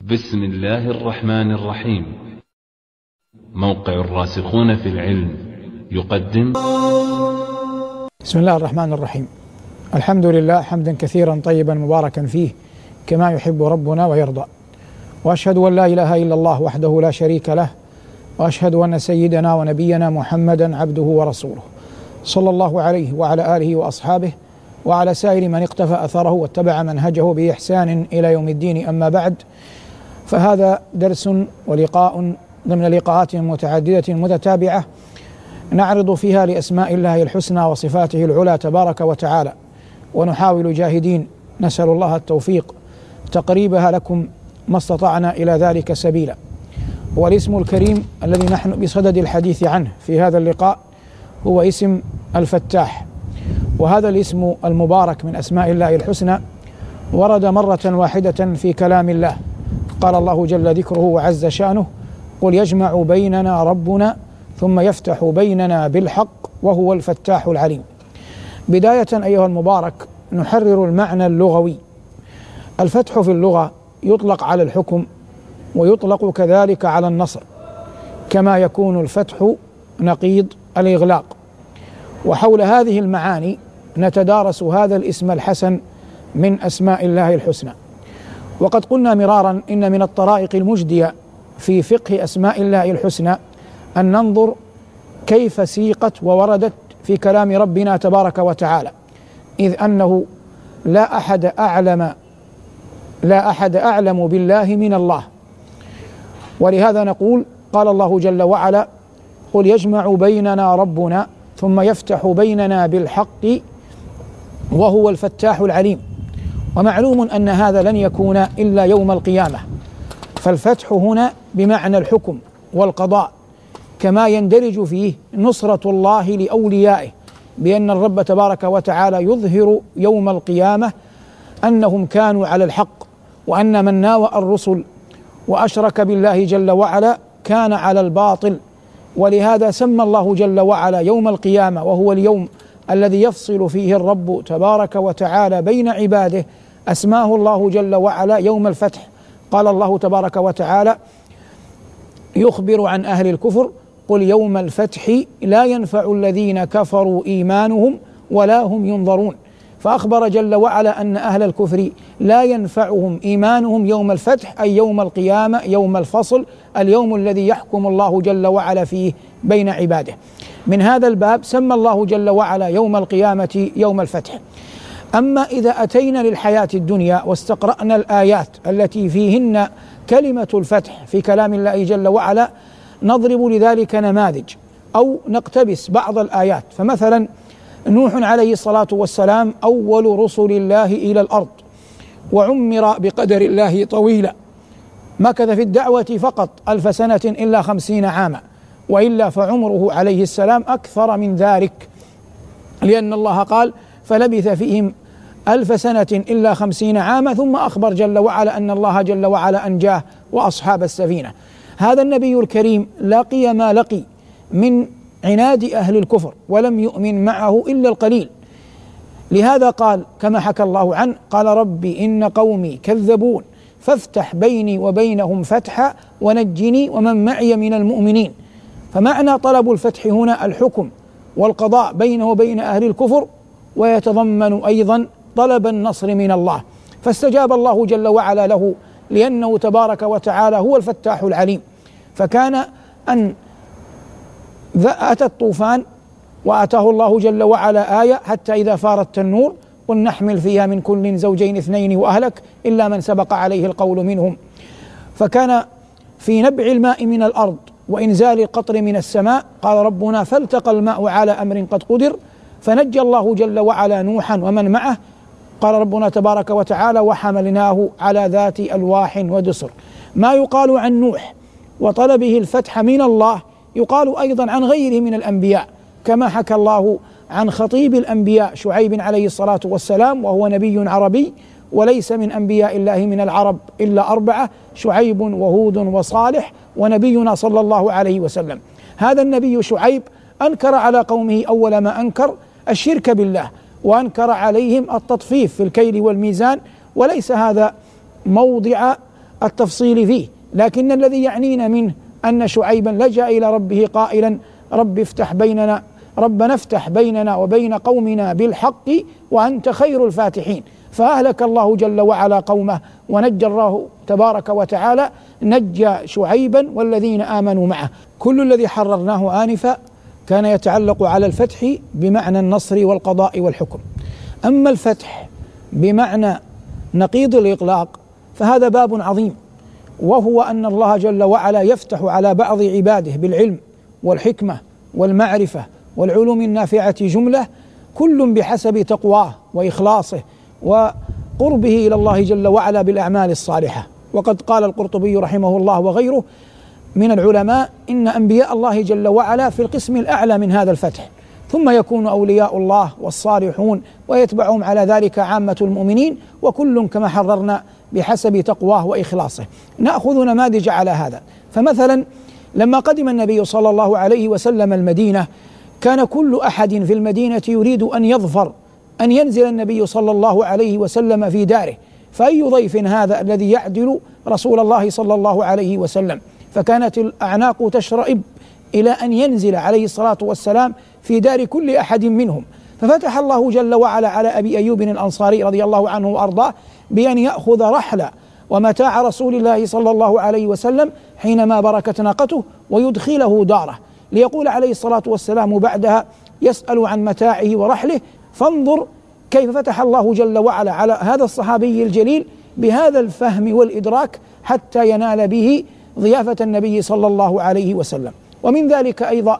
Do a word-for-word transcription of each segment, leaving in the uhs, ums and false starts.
بسم الله الرحمن الرحيم. موقع الراسخون في العلم يقدم. بسم الله الرحمن الرحيم. الحمد لله حمدا كثيرا طيبا مباركا فيه كما يحب ربنا ويرضى، وأشهد أن لا إله إلا الله وحده لا شريك له، وأشهد أن سيدنا ونبينا محمدا عبده ورسوله، صلى الله عليه وعلى آله وأصحابه وعلى سائر من اقتفى أثره واتبع منهجه بإحسان إلى يوم الدين. أما بعد، فهذا درس ولقاء ضمن لقاءات متعددة متتابعة نعرض فيها لأسماء الله الحسنى وصفاته العلى تبارك وتعالى، ونحاول جاهدين نسأل الله التوفيق تقريبها لكم ما استطعنا إلى ذلك سبيلا. والاسم الكريم الذي نحن بصدد الحديث عنه في هذا اللقاء هو اسم الفتاح، وهذا الاسم المبارك من أسماء الله الحسنى ورد مرة واحدة في كلام الله. قال الله جل ذكره وعز شأنه: قل يجمع بيننا ربنا ثم يفتح بيننا بالحق وهو الفتاح العليم. بداية أيها المبارك نحرر المعنى اللغوي. الفتح في اللغة يطلق على الحكم ويطلق كذلك على النصر، كما يكون الفتح نقيض الإغلاق. وحول هذه المعاني نتدارس هذا الاسم الحسن من أسماء الله الحسنى. وقد قلنا مرارا إن من الطرائق المجدية في فقه أسماء الله الحسنى أن ننظر كيف سيقت ووردت في كلام ربنا تبارك وتعالى، إذ أنه لا أحد أعلم لا أحد أعلم بالله من الله. ولهذا نقول: قال الله جل وعلا: قل يجمع بيننا ربنا ثم يفتح بيننا بالحق وهو الفتاح العليم. ومعلوم أن هذا لن يكون إلا يوم القيامة، فالفتح هنا بمعنى الحكم والقضاء، كما يندرج فيه نصرة الله لأوليائه، بأن الرب تبارك وتعالى يظهر يوم القيامة أنهم كانوا على الحق، وأن من ناوى الرسل وأشرك بالله جل وعلا كان على الباطل. ولهذا سمى الله جل وعلا يوم القيامة، وهو اليوم الذي يفصل فيه الرب تبارك وتعالى بين عباده، أسماه الله جل وعلا يوم الفتح. قال الله تبارك وتعالى يخبر عن أهل الكفر: قل يوم الفتح لا ينفع الذين كفروا إيمانهم ولا هم ينظرون. فأخبر جل وعلا أن أهل الكفر لا ينفعهم إيمانهم يوم الفتح، أي يوم القيامة، يوم الفصل، اليوم الذي يحكم الله جل وعلا فيه بين عباده. من هذا الباب سمى الله جل وعلا يوم القيامة يوم الفتح. أما إذا أتينا للحياة الدنيا واستقرأنا الآيات التي فيهن كلمة الفتح في كلام الله جل وعلا، نضرب لذلك نماذج أو نقتبس بعض الآيات. فمثلا نوح عليه الصلاة والسلام أول رسل الله إلى الأرض، وعمر بقدر الله طويلا، مكث في الدعوة فقط ألف سنة إلا خمسين عاما، وإلا فعمره عليه السلام أكثر من ذلك، لأن الله قال: فلبث فيهم ألف سنة إلا خمسين عاما، ثم أخبر جل وعلا أن الله جل وعلا أنجاه وأصحاب السفينة. هذا النبي الكريم لقي ما لقي من عناد أهل الكفر، ولم يؤمن معه إلا القليل. لهذا قال كما حكى الله عنه: قال ربي إن قومي كذبون فافتح بيني وبينهم فتحا ونجني ومن معي من المؤمنين. فمعنى طلب الفتح هنا الحكم والقضاء بينه وبين أهل الكفر، ويتضمن أيضا طلب النصر من الله. فاستجاب الله جل وعلا له، لأنه تبارك وتعالى هو الفتاح العليم. فكان أن أتى الطوفان وأتاه الله جل وعلا آية: حتى إذا فار التنور قل نحمل فيها من كل زوجين اثنين وأهلك إلا من سبق عليه القول منهم. فكان في نبع الماء من الأرض وإنزال القطر من السماء. قال ربنا: فالتقى الماء على أمر قد قدر فنجى الله جل وعلا نوحا ومن معه. قال ربنا تبارك وتعالى: وحملناه على ذات ألواح ودسر. ما يقال عن نوح وطلبه الفتح من الله يقال أيضا عن غيره من الأنبياء، كما حكى الله عن خطيب الأنبياء شعيب عليه الصلاة والسلام، وهو نبي عربي، وليس من أنبياء الله من العرب إلا أربعة: شعيب وهود وصالح ونبينا صلى الله عليه وسلم. هذا النبي شعيب أنكر على قومه أول ما أنكر الشرك بالله، وأنكر عليهم التطفيف في الكيل والميزان، وليس هذا موضع التفصيل فيه، لكن الذي يعنينا منه أن شعيبا لجأ إلى ربه قائلا: رب افتح بيننا ربنا افتح بيننا وبين قومنا بالحق وأنت خير الفاتحين. فأهلك الله جل وعلا قومه ونجى الله تبارك وتعالى نجى شعيبا والذين آمنوا معه. كل الذي حررناه آنفا كان يتعلق على الفتح بمعنى النصر والقضاء والحكم. أما الفتح بمعنى نقيض الإغلاق فهذا باب عظيم، وهو أن الله جل وعلا يفتح على بعض عباده بالعلم والحكمة والمعرفة والعلوم النافعة جملة، كل بحسب تقواه وإخلاصه وقربه إلى الله جل وعلا بالأعمال الصالحة. وقد قال القرطبي رحمه الله وغيره من العلماء: إن أنبياء الله جل وعلا في القسم الأعلى من هذا الفتح، ثم يكون أولياء الله والصالحون ويتبعهم على ذلك عامة المؤمنين، وكل كما حررنا بحسب تقواه وإخلاصه. نأخذ نماذج على هذا. فمثلا لما قدم النبي صلى الله عليه وسلم المدينة كان كل أحد في المدينة يريد أن يظفر أن ينزل النبي صلى الله عليه وسلم في داره، فأي ضيف هذا الذي يعدل رسول الله صلى الله عليه وسلم؟ فكانت الأعناق تشرئب إلى أن ينزل عليه الصلاة والسلام في دار كل أحد منهم. ففتح الله جل وعلا على أبي أيوب الأنصاري رضي الله عنه وأرضاه بأن يأخذ رحل ومتاع رسول الله صلى الله عليه وسلم حينما بركت ناقته ويدخله داره، ليقول عليه الصلاة والسلام بعدها يسأل عن متاعه ورحله. فانظر كيف فتح الله جل وعلا على هذا الصحابي الجليل بهذا الفهم والإدراك حتى ينال به ضيافة النبي صلى الله عليه وسلم. ومن ذلك أيضا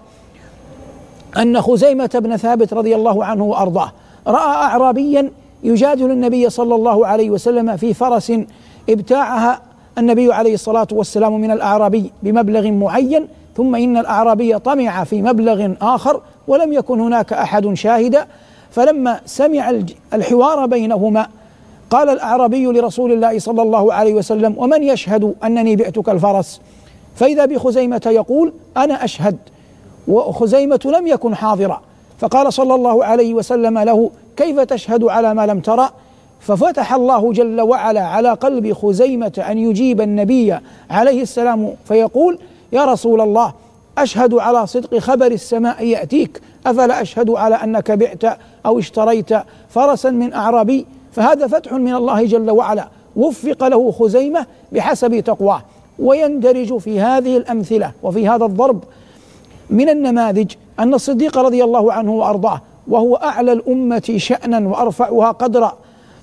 أن خزيمة بن ثابت رضي الله عنه وأرضاه رأى أعرابيا يجادل النبي صلى الله عليه وسلم في فرس ابتاعها النبي عليه الصلاة والسلام من الأعرابي بمبلغ معين، ثم إن الأعرابي طمع في مبلغ آخر ولم يكن هناك أحد شاهدا. فلما سمع الحوار بينهما قال الأعرابي لرسول الله صلى الله عليه وسلم: ومن يشهد أنني بعتك الفرس؟ فإذا بخزيمة يقول: أنا أشهد، وخزيمة لم يكن حاضرا. فقال صلى الله عليه وسلم له: كيف تشهد على ما لم ترى؟ ففتح الله جل وعلا على قلب خزيمة أن يجيب النبي عليه السلام فيقول: يا رسول الله، أشهد على صدق خبر السماء يأتيك، أفلا أشهد على أنك بعت أو اشتريت فرسا من أعرابي؟ فهذا فتح من الله جل وعلا وفق له خزيمة بحسب تقواه. ويندرج في هذه الأمثلة وفي هذا الضرب من النماذج أن الصديق رضي الله عنه وأرضاه، وهو أعلى الأمة شأنا وأرفعها قدرا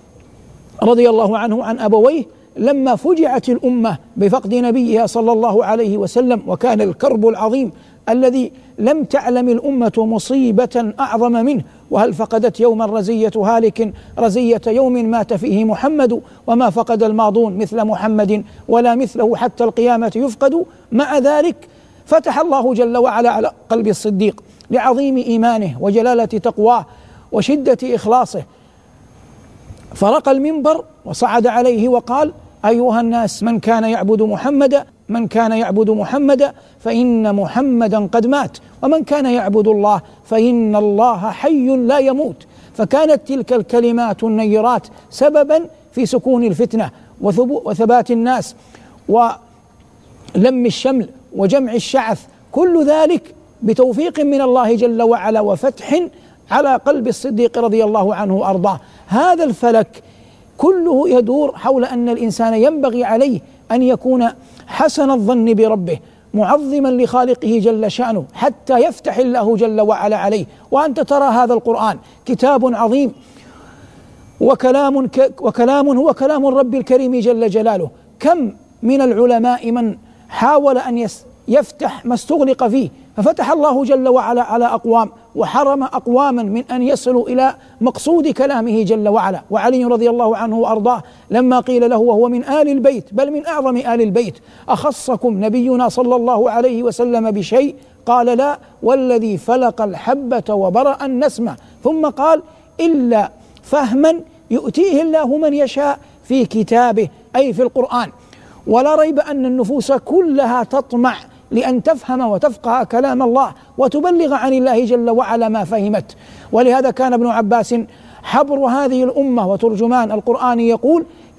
رضي الله عنه عن أبويه، لما فجعت الأمة بفقد نبيها صلى الله عليه وسلم، وكان الكرب العظيم الذي لم تعلم الأمة مصيبة أعظم منه، وهل فقدت يوما رزية هالك رزية يوم مات فيه محمد، وما فقد الماضون مثل محمد ولا مثله حتى القيامة يفقد. مع ذلك فتح الله جل وعلا على قلب الصديق لعظيم إيمانه وجلالة تقواه وشدة إخلاصه، فرقى المنبر وصعد عليه وقال: أيها الناس، من كان يعبد محمدا من كان يعبد محمدا فإن محمدا قد مات، ومن كان يعبد الله فإن الله حي لا يموت. فكانت تلك الكلمات النيرات سببا في سكون الفتنة وثبات الناس ولم الشمل وجمع الشعث، كل ذلك بتوفيق من الله جل وعلا وفتح على قلب الصديق رضي الله عنه وأرضاه. هذا الفلك كله يدور حول أن الإنسان ينبغي عليه أن يكون حسن الظن بربه معظما لخالقه جل شأنه حتى يفتح الله جل وعلا عليه. وأنت ترى هذا القرآن كتاب عظيم وكلام, ك وكلام هو كلام الرب الكريم جل جلاله. كم من العلماء من حاول أن يفتح ما استغلق فيه، ففتح الله جل وعلا على أقوام وحرم أقواما من أن يصلوا إلى مقصود كلامه جل وعلا. وعلي رضي الله عنه وأرضاه لما قيل له وهو من آل البيت بل من أعظم آل البيت: أخصكم نبينا صلى الله عليه وسلم بشيء؟ قال: لا، والذي فلق الحبة وبرأ النسمة. ثم قال: إلا فهما يؤتيه الله من يشاء في كتابه، أي في القرآن. ولا ريب أن النفوس كلها تطمع لأن تفهم وتفقه كلام الله وتبلغ عن الله جل وعلا ما فهمت. ولهذا كان ابن عباس حبر هذه الأمة وترجمان القرآن يقول: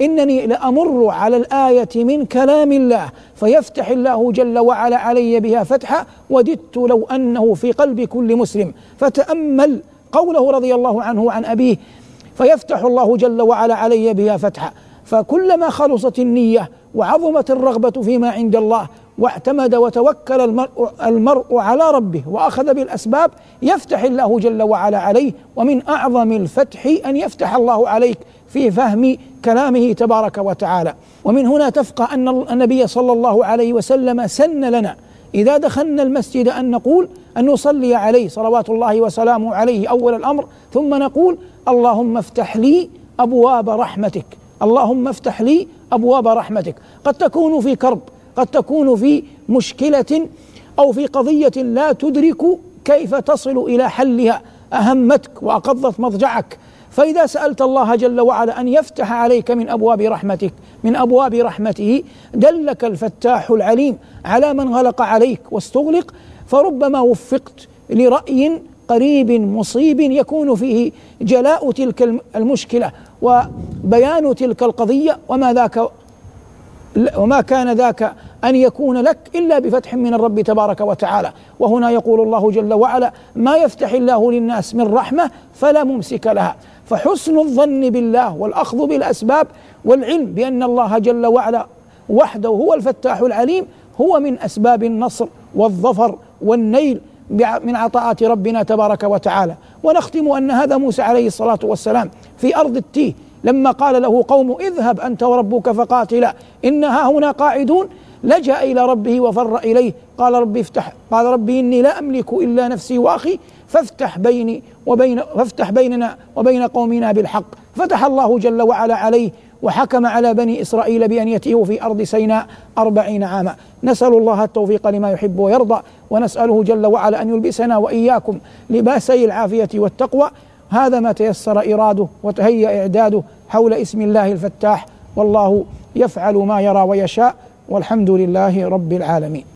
إنني لأمر على الآية من كلام الله فيفتح الله جل وعلا علي بها فتحا وددت لو أنه في قلب كل مسلم. فتأمل قوله رضي الله عنه وعن أبيه فيفتح الله جل وعلا علي بها فتحا. فكلما خلصت النية وعظمت الرغبة فيما عند الله واعتمد وتوكل المرء, المرء على ربه وأخذ بالأسباب يفتح الله جل وعلا عليه. ومن أعظم الفتح أن يفتح الله عليك في فهم كلامه تبارك وتعالى. ومن هنا تفقه أن النبي صلى الله عليه وسلم سن لنا إذا دخلنا المسجد أن نقول أن نصلي عليه صلوات الله وسلامه عليه أول الأمر، ثم نقول اللهم افتح لي أبواب رحمتك، اللهم افتح لي أبواب رحمتك. قد تكون في كرب، قد تكون في مشكلة أو في قضية لا تدرك كيف تصل إلى حلها، أهمتك وأقضت مضجعك، فإذا سألت الله جل وعلا أن يفتح عليك من أبواب رحمتك من أبواب رحمته دلك الفتاح العليم على من غلق عليك واستغلق. فربما وفقت لرأي قريب مصيب يكون فيه جلاء تلك المشكلة وبيان تلك القضية، وما ذاك وما كان ذاك أن يكون لك إلا بفتح من الرب تبارك وتعالى. وهنا يقول الله جل وعلا ما يفتح الله للناس من رحمة فلا ممسك لها. فحسن الظن بالله والأخذ بالأسباب والعلم بأن الله جل وعلا وحده هو الفتاح العليم هو من أسباب النصر والظفر والنيل من عطاءات ربنا تبارك وتعالى. ونختم أن هذا موسى عليه الصلاة والسلام في أرض التيه لما قال له قوم اذهب أنت وربك فقاتلا إنها هنا قاعدون لجأ إلى ربه وفر إليه قال ربي افتح قال ربي إني لا أملك إلا نفسي وأخي فافتح بيني وبين فافتح بيننا وبين قومنا بالحق. فتح الله جل وعلا عليه وحكم على بني إسرائيل بأن يتيهوا في أرض سيناء أربعين عاما. نسأل الله التوفيق لما يحب ويرضى، ونسأله جل وعلا أن يلبسنا وإياكم لباسي العافية والتقوى. هذا ما تيسر إراده وتهيأ إعداده حول اسم الله الفتاح، والله يفعل ما يرى ويشاء، والحمد لله رب العالمين.